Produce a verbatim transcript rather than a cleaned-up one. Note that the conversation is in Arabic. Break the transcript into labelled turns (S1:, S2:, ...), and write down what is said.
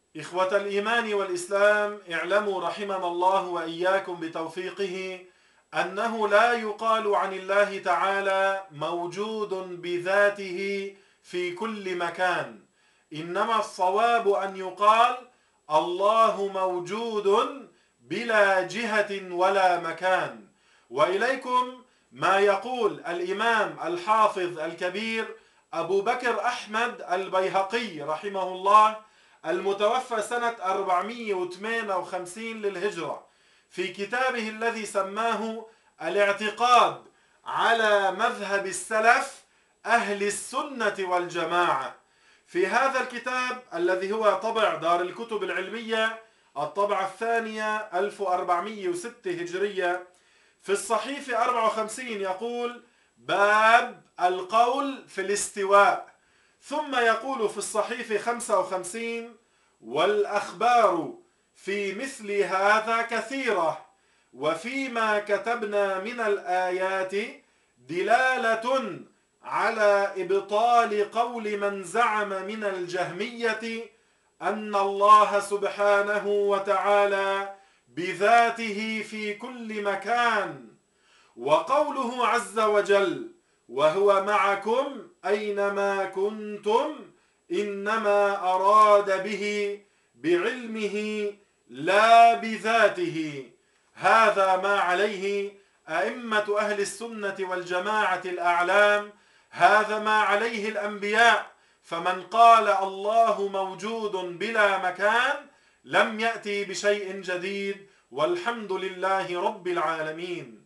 S1: إخوة الإيمان والإسلام، اعلموا رحمنا الله وإياكم بتوفيقه أنه لا يقال عن الله تعالى موجود بذاته في كل مكان، إنما الصواب أن يقال الله موجود بلا جهة ولا مكان. وإليكم ما يقول الإمام الحافظ الكبير أبو بكر أحمد البيهقي رحمه الله، المتوفى سنة أربعمئة وثمانية وخمسين للهجرة، في كتابه الذي سماه الاعتقاد على مذهب السلف أهل السنة والجماعة. في هذا الكتاب الذي هو طبع دار الكتب العلمية الطبعة الثانية ألف وأربعمئة وستة هجرية، في الصحيفة أربعة وخمسين يقول: باب القول في الاستواء. ثم يقول في الصحيفة خمسة وخمسين: والأخبار في مثل هذا كثيرة، وفيما كتبنا من الآيات دلالة على إبطال قول من زعم من الجهمية أن الله سبحانه وتعالى بذاته في كل مكان، وقوله عز وجل: وهو معكم أينما كنتم، إنما أراد به بعلمه لا بذاته. هذا ما عليه أئمة أهل السنة والجماعة الأعلام، هذا ما عليه الأنبياء. فمن قال الله موجود بلا مكان لم يأتي بشيء جديد، والحمد لله رب العالمين.